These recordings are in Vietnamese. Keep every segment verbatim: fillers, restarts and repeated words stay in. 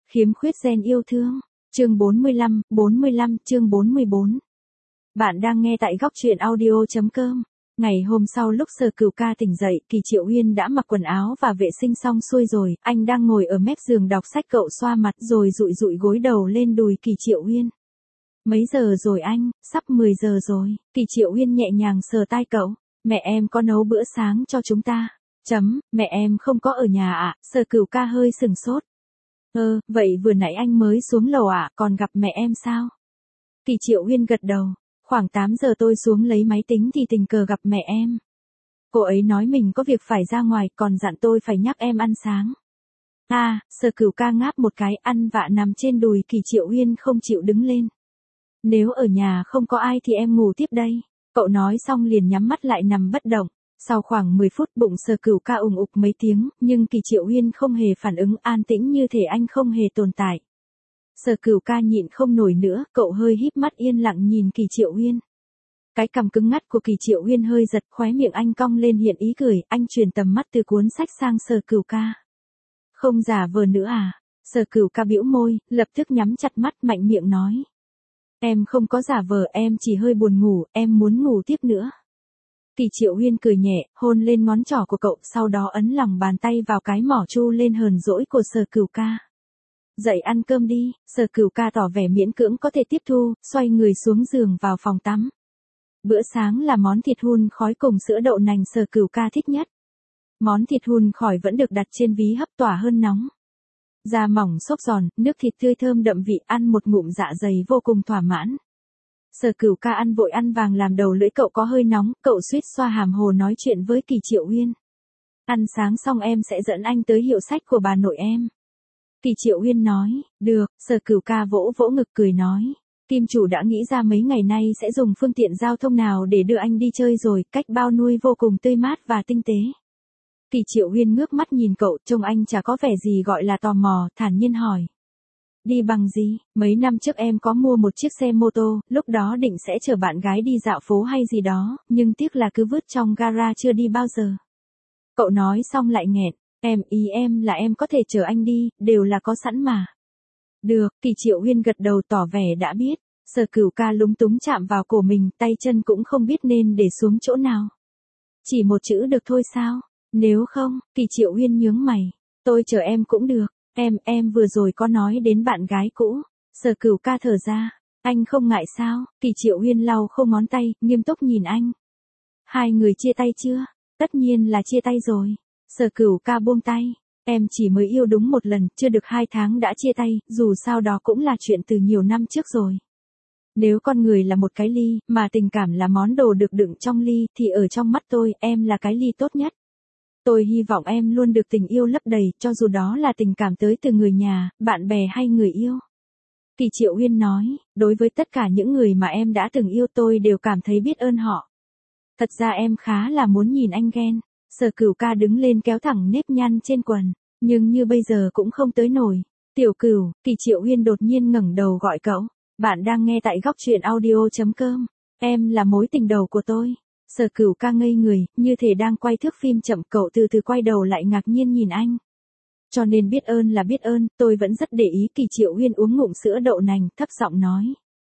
Khiếm khuyết gen yêu thương. Chương bốn mươi lăm, bốn mươi lăm, chương bốn mươi bốn. Bạn đang nghe tại góc truyện audio chấm com. Ngày hôm sau lúc Sở Cửu Ca tỉnh dậy, Kỳ Triệu Uyên đã mặc quần áo và vệ sinh xong xuôi rồi, anh đang ngồi ở mép giường đọc sách. Cậu xoa mặt rồi dụi dụi gối đầu lên đùi Kỳ Triệu Uyên. Mấy giờ rồi anh? Sắp mười giờ rồi. Kỳ Triệu Uyên nhẹ nhàng sờ tai cậu. Mẹ em có nấu bữa sáng cho chúng ta. Chấm, mẹ em không có ở nhà ạ. À? Sở Cửu Ca hơi sừng sốt. Ơ, vậy vừa nãy anh mới xuống lầu ạ, à? Còn gặp mẹ em sao? Kỳ Triệu Uyên gật đầu. Khoảng tám giờ tôi xuống lấy máy tính thì tình cờ gặp mẹ em. Cô ấy nói mình có việc phải ra ngoài, còn dặn tôi phải nhắc em ăn sáng. À, Sở Cửu Ca ngáp một cái, ăn vạ nằm trên đùi Kỳ Triệu Uyên không chịu đứng lên. Nếu ở nhà không có ai thì em ngủ tiếp đây. Cậu nói xong liền nhắm mắt lại nằm bất động. Sau khoảng mười phút bụng Sở Cửu Ca ùng ục mấy tiếng, nhưng Kỳ Triệu Uyên không hề phản ứng, an tĩnh như thể anh không hề tồn tại. Sở Cửu Ca nhịn không nổi nữa, cậu hơi híp mắt yên lặng nhìn Kỳ Triệu Uyên. Cái cằm cứng ngắt của Kỳ Triệu Uyên hơi giật, khóe miệng anh cong lên hiện ý cười, anh chuyển tầm mắt từ cuốn sách sang Sở Cửu Ca. Không giả vờ nữa à? Sở Cửu Ca bĩu môi, lập tức nhắm chặt mắt mạnh miệng nói. Em không có giả vờ, em chỉ hơi buồn ngủ, em muốn ngủ tiếp nữa. Kỳ Triệu Uyên cười nhẹ, hôn lên ngón trỏ của cậu, sau đó ấn lòng bàn tay vào cái mỏ chu lên hờn dỗi của Sở Cửu Ca. Dậy ăn cơm đi. Sở Cửu Ca tỏ vẻ miễn cưỡng có thể tiếp thu, xoay người xuống giường vào phòng tắm. Bữa sáng là món thịt hun khói cùng sữa đậu nành Sở Cửu Ca thích nhất. Món thịt hun khói vẫn được đặt trên ví hấp tỏa hơn nóng. Da mỏng xốp giòn, nước thịt tươi thơm đậm vị, ăn một ngụm dạ dày vô cùng thỏa mãn. Sở Cửu Ca ăn vội ăn vàng làm đầu lưỡi cậu có hơi nóng, cậu suýt xoa hàm hồ nói chuyện với Kỳ Triệu Uyên. Ăn sáng xong em sẽ dẫn anh tới hiệu sách của bà nội em. Kỳ Triệu Uyên nói, được. Sở Cửu Ca vỗ vỗ ngực cười nói. Kim chủ đã nghĩ ra mấy ngày nay sẽ dùng phương tiện giao thông nào để đưa anh đi chơi rồi, cách bao nuôi vô cùng tươi mát và tinh tế. Kỳ Triệu Uyên ngước mắt nhìn cậu, trông anh chả có vẻ gì gọi là tò mò, thản nhiên hỏi. Đi bằng gì? Mấy năm trước em có mua một chiếc xe mô tô, lúc đó định sẽ chở bạn gái đi dạo phố hay gì đó, nhưng tiếc là cứ vứt trong gara chưa đi bao giờ. Cậu nói xong lại nghẹn, em ý em là em có thể chở anh đi, đều là có sẵn mà. Được, Kỳ Triệu Uyên gật đầu tỏ vẻ đã biết. Sở Cửu Ca lúng túng chạm vào cổ mình, tay chân cũng không biết nên để xuống chỗ nào. Chỉ một chữ được thôi sao? Nếu không, Kỳ Triệu Uyên nhướng mày. Tôi chờ em cũng được. Em, em vừa rồi có nói đến bạn gái cũ. Sở Cửu Ca thở ra. Anh không ngại sao? Kỳ Triệu Uyên lau khô ngón tay, nghiêm túc nhìn anh. Hai người chia tay chưa? Tất nhiên là chia tay rồi. Sở Cửu Ca buông tay. Em chỉ mới yêu đúng một lần, chưa được hai tháng đã chia tay, dù sao đó cũng là chuyện từ nhiều năm trước rồi. Nếu con người là một cái ly, mà tình cảm là món đồ được đựng trong ly, thì ở trong mắt tôi, em là cái ly tốt nhất. Tôi hy vọng em luôn được tình yêu lấp đầy, cho dù đó là tình cảm tới từ người nhà, bạn bè hay người yêu. Kỳ Triệu Uyên nói, đối với tất cả những người mà em đã từng yêu tôi đều cảm thấy biết ơn họ. Thật ra em khá là muốn nhìn anh ghen. Sở Cửu Ca đứng lên kéo thẳng nếp nhăn trên quần, nhưng như bây giờ cũng không tới nổi. Tiểu Cửu, Kỳ Triệu Uyên đột nhiên ngẩng đầu gọi cậu. Bạn đang nghe tại góc truyện audio chấm com. Em là mối tình đầu của tôi. Sở Cửu Ca ngây người, như thể đang quay thước phim chậm, cậu từ từ quay đầu lại ngạc nhiên nhìn anh. Cho nên biết ơn là biết ơn, tôi vẫn rất để ý. Kỳ Triệu Uyên uống ngụm sữa đậu nành, thấp giọng nói.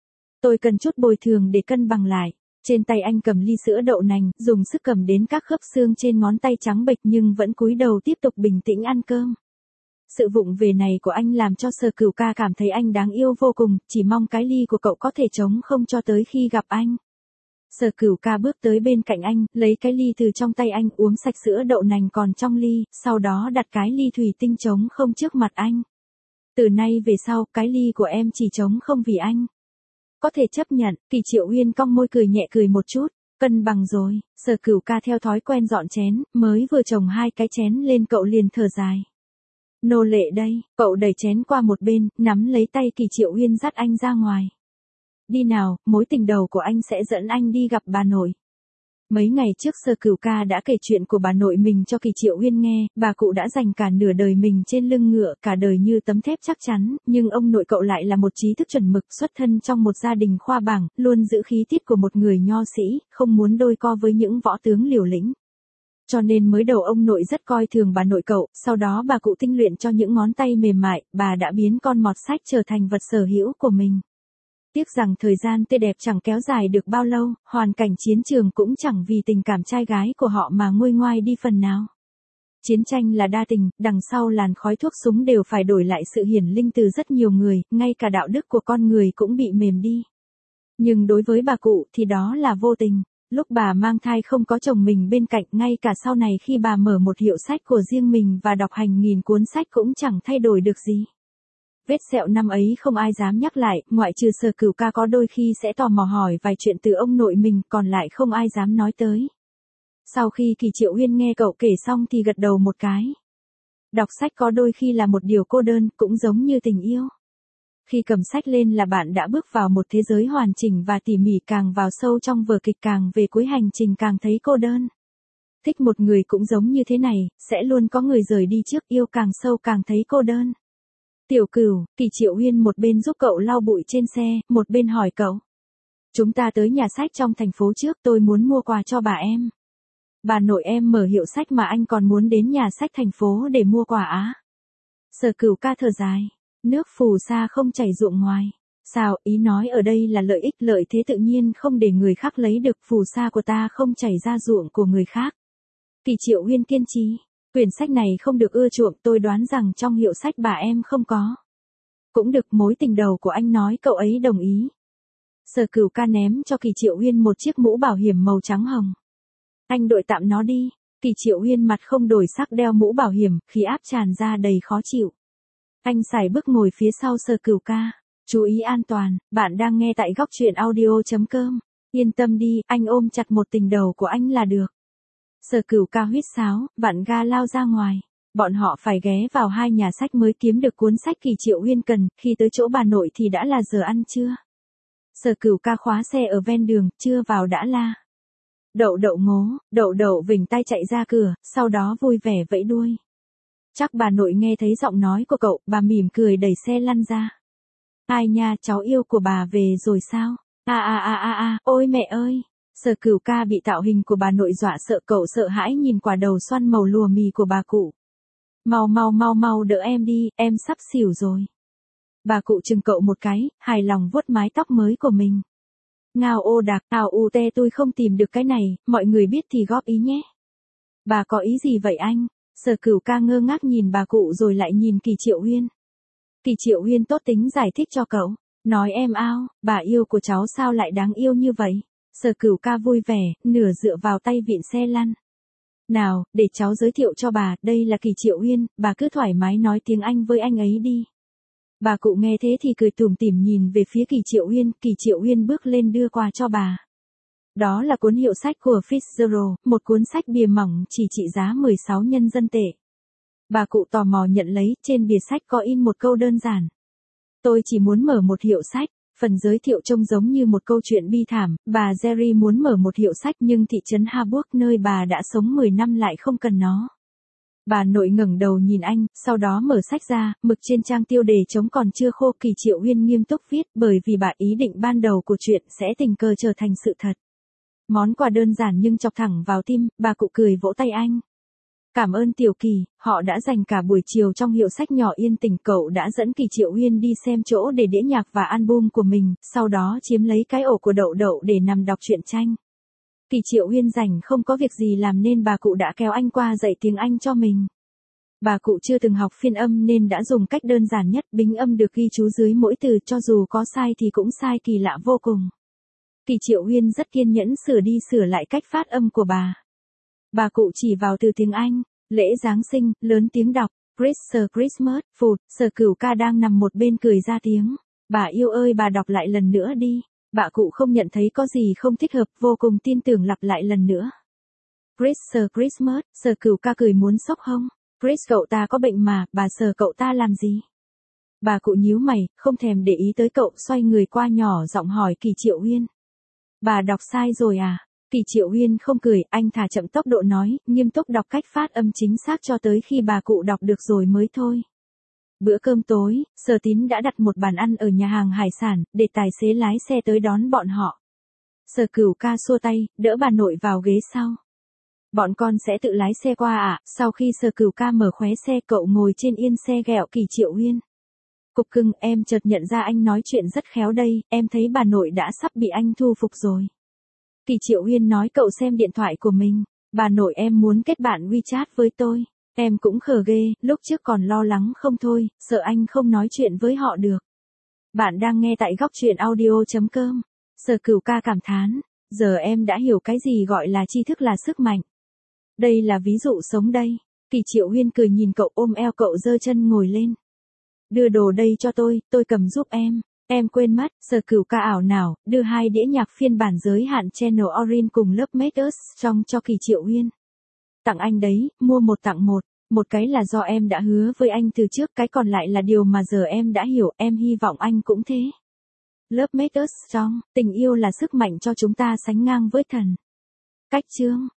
Tôi cần chút bồi thường để cân bằng lại. Trên tay anh cầm ly sữa đậu nành, dùng sức cầm đến các khớp xương trên ngón tay trắng bệch nhưng vẫn cúi đầu tiếp tục bình tĩnh ăn cơm. Sự vụng về này của anh làm cho Sở Cửu Ca cảm thấy anh đáng yêu vô cùng, chỉ mong cái ly của cậu có thể trống không cho tới khi gặp anh. Sở Cửu Ca bước tới bên cạnh anh, lấy cái ly từ trong tay anh, uống sạch sữa đậu nành còn trong ly, sau đó đặt cái ly thủy tinh trống không trước mặt anh. Từ nay về sau, cái ly của em chỉ trống không vì anh. Có thể chấp nhận. Kỳ Triệu Uyên cong môi cười nhẹ cười một chút. Cân bằng rồi. Sở Cửu Ca theo thói quen dọn chén, mới vừa chồng hai cái chén lên cậu liền thở dài. Nô lệ đây. Cậu đẩy chén qua một bên, nắm lấy tay Kỳ Triệu Uyên dắt anh ra ngoài. Đi nào, mối tình đầu của anh sẽ dẫn anh đi gặp bà nội. Mấy ngày trước Sở Cửu Ca đã kể chuyện của bà nội mình cho Kỳ Triệu Uyên nghe, bà cụ đã dành cả nửa đời mình trên lưng ngựa, cả đời như tấm thép chắc chắn, nhưng ông nội cậu lại là một trí thức chuẩn mực, xuất thân trong một gia đình khoa bảng, luôn giữ khí tiết của một người nho sĩ, không muốn đôi co với những võ tướng liều lĩnh. Cho nên mới đầu ông nội rất coi thường bà nội cậu, sau đó bà cụ tinh luyện cho những ngón tay mềm mại, bà đã biến con mọt sách trở thành vật sở hữu của mình. Tiếc rằng thời gian tươi đẹp chẳng kéo dài được bao lâu, hoàn cảnh chiến trường cũng chẳng vì tình cảm trai gái của họ mà nguôi ngoai đi phần nào. Chiến tranh là đa tình, đằng sau làn khói thuốc súng đều phải đổi lại sự hiển linh từ rất nhiều người, ngay cả đạo đức của con người cũng bị mềm đi. Nhưng đối với bà cụ thì đó là vô tình. Lúc bà mang thai không có chồng mình bên cạnh, ngay cả sau này khi bà mở một hiệu sách của riêng mình và đọc hàng nghìn cuốn sách cũng chẳng thay đổi được gì. Vết sẹo năm ấy không ai dám nhắc lại, ngoại trừ Sở Cửu Ca có đôi khi sẽ tò mò hỏi vài chuyện từ ông nội mình, còn lại không ai dám nói tới. Sau khi Kỳ Triệu Uyên nghe cậu kể xong thì gật đầu một cái. Đọc sách có đôi khi là một điều cô đơn, cũng giống như tình yêu. Khi cầm sách lên là bạn đã bước vào một thế giới hoàn chỉnh và tỉ mỉ, càng vào sâu trong vở kịch càng về cuối hành trình càng thấy cô đơn. Thích một người cũng giống như thế này, sẽ luôn có người rời đi trước, yêu càng sâu càng thấy cô đơn. Tiểu Cửu, Kỳ Triệu Uyên một bên giúp cậu lau bụi trên xe, một bên hỏi cậu. Chúng ta tới nhà sách trong thành phố trước, tôi muốn mua quà cho bà em. Bà nội em mở hiệu sách mà anh còn muốn đến nhà sách thành phố để mua quà á. Sở Cửu Ca thở dài. Nước phù sa không chảy ruộng ngoài. Sao, ý nói ở đây là lợi ích lợi thế tự nhiên không để người khác lấy được, phù sa của ta không chảy ra ruộng của người khác. Kỳ Triệu Uyên kiên trì. Quyển sách này không được ưa chuộng, tôi đoán rằng trong hiệu sách bà em không có. Cũng được, mối tình đầu của anh nói cậu ấy đồng ý. Sở Cửu Ca ném cho Kỳ Triệu Uyên một chiếc mũ bảo hiểm màu trắng hồng. Anh đội tạm nó đi. Kỳ Triệu Uyên mặt không đổi sắc đeo mũ bảo hiểm, khí áp tràn ra đầy khó chịu. Anh sải bước ngồi phía sau Sở Cửu Ca. Chú ý an toàn, bạn đang nghe tại góc truyện audio chấm com. Yên tâm đi, anh ôm chặt một tình đầu của anh là được. Sở Cửu Ca huýt sáo, vặn ga lao ra ngoài. Bọn họ phải ghé vào hai nhà sách mới kiếm được cuốn sách Kỳ Triệu Uyên cần, khi tới chỗ bà nội thì đã là giờ ăn trưa. Sở Cửu Ca khóa xe ở ven đường, chưa vào đã la. Đậu đậu ngố, đậu đậu vểnh tay chạy ra cửa, sau đó vui vẻ vẫy đuôi. Chắc bà nội nghe thấy giọng nói của cậu, bà mỉm cười đẩy xe lăn ra. Ai nha, cháu yêu của bà về rồi sao? A a a a a, ôi mẹ ơi! Sở Cửu Ca bị tạo hình của bà nội dọa sợ, cậu sợ hãi nhìn quả đầu xoăn màu lùa mì của bà cụ. Mau mau mau mau đỡ em đi, em sắp xỉu rồi. Bà cụ chừng cậu một cái, hài lòng vuốt mái tóc mới của mình. Ngao ô đạc, ào u te, tôi không tìm được cái này, mọi người biết thì góp ý nhé. Bà có ý gì vậy anh? Sở Cửu Ca ngơ ngác nhìn bà cụ rồi lại nhìn Kỳ Triệu Uyên. Kỳ Triệu Uyên tốt tính giải thích cho cậu. Nói em ao, bà yêu của cháu sao lại đáng yêu như vậy? Sở Cửu Ca vui vẻ, nửa dựa vào tay vịn xe lăn. Nào, để cháu giới thiệu cho bà, đây là Kỳ Triệu Uyên, bà cứ thoải mái nói tiếng Anh với anh ấy đi. Bà cụ nghe thế thì cười tủm tỉm nhìn về phía Kỳ Triệu Uyên, Kỳ Triệu Uyên bước lên đưa quà cho bà. Đó là cuốn hiệu sách của Fitzgerald, một cuốn sách bìa mỏng chỉ trị giá mười sáu nhân dân tệ. Bà cụ tò mò nhận lấy, trên bìa sách có in một câu đơn giản. Tôi chỉ muốn mở một hiệu sách. Phần giới thiệu trông giống như một câu chuyện bi thảm, bà Jerry muốn mở một hiệu sách nhưng thị trấn Harburg nơi bà đã sống mười năm lại không cần nó. Bà nội ngẩng đầu nhìn anh, sau đó mở sách ra, mực trên trang tiêu đề trống còn chưa khô. Kỳ Triệu Uyên nghiêm túc viết, bởi vì bà ý định ban đầu của chuyện sẽ tình cờ trở thành sự thật. Món quà đơn giản nhưng chọc thẳng vào tim, bà cụ cười vỗ tay anh. Cảm ơn Tiểu Kỳ, họ đã dành cả buổi chiều trong hiệu sách nhỏ yên tĩnh, cậu đã dẫn Kỳ Triệu Uyên đi xem chỗ để đĩa nhạc và album của mình, sau đó chiếm lấy cái ổ của đậu đậu để nằm đọc truyện tranh. Kỳ Triệu Uyên rảnh không có việc gì làm nên bà cụ đã kéo anh qua dạy tiếng Anh cho mình. Bà cụ chưa từng học phiên âm nên đã dùng cách đơn giản nhất, bính âm được ghi chú dưới mỗi từ, cho dù có sai thì cũng sai kỳ lạ vô cùng. Kỳ Triệu Uyên rất kiên nhẫn sửa đi sửa lại cách phát âm của bà. Bà cụ chỉ vào từ tiếng Anh, lễ Giáng sinh, lớn tiếng đọc, Christmas, Christmas, food. Sở Cửu Ca đang nằm một bên cười ra tiếng. Bà yêu ơi, bà đọc lại lần nữa đi. Bà cụ không nhận thấy có gì không thích hợp, vô cùng tin tưởng lặp lại lần nữa. Christmas, Christmas, Sở Cửu Ca cười muốn sốc hông. Chris, cậu ta có bệnh mà, bà sờ cậu ta làm gì? Bà cụ nhíu mày, không thèm để ý tới cậu, xoay người qua nhỏ giọng hỏi Kỳ Triệu Uyên. Bà đọc sai rồi à? Kỳ Triệu Uyên không cười, anh thả chậm tốc độ nói, nghiêm túc đọc cách phát âm chính xác cho tới khi bà cụ đọc được rồi mới thôi. Bữa cơm tối, Sở Tín đã đặt một bàn ăn ở nhà hàng hải sản, để tài xế lái xe tới đón bọn họ. Sở Cửu Ca xua tay, đỡ bà nội vào ghế sau. Bọn con sẽ tự lái xe qua ạ. À? Sau khi Sở Cửu ca mở khóe xe, cậu ngồi trên yên xe ghẹo Kỳ Triệu Uyên. Cục cưng, em chợt nhận ra anh nói chuyện rất khéo đây, em thấy bà nội đã sắp bị anh thu phục rồi. Kỳ Triệu Uyên nói cậu xem điện thoại của mình. Bà nội em muốn kết bạn WeChat với tôi. Em cũng khờ ghê, lúc trước còn lo lắng không thôi, sợ anh không nói chuyện với họ được. Bạn đang nghe tại góc truyện audio chấm com. Sở Cửu ca cảm thán, giờ em đã hiểu cái gì gọi là tri thức là sức mạnh. Đây là ví dụ sống đây. Kỳ Triệu Uyên cười nhìn cậu, ôm eo cậu, giơ chân ngồi lên. Đưa đồ đây cho tôi, tôi cầm giúp em. Em quên mất, Sở Cửu ca ảo nào, đưa hai đĩa nhạc phiên bản giới hạn Channel Orange cùng Love Makers trong cho Kỳ Triệu Uyên. Tặng anh đấy, mua một tặng một. Một cái là do em đã hứa với anh từ trước, cái còn lại là điều mà giờ em đã hiểu, em hy vọng anh cũng thế. Love Makers trong, tình yêu là sức mạnh cho chúng ta sánh ngang với thần. Cách chương.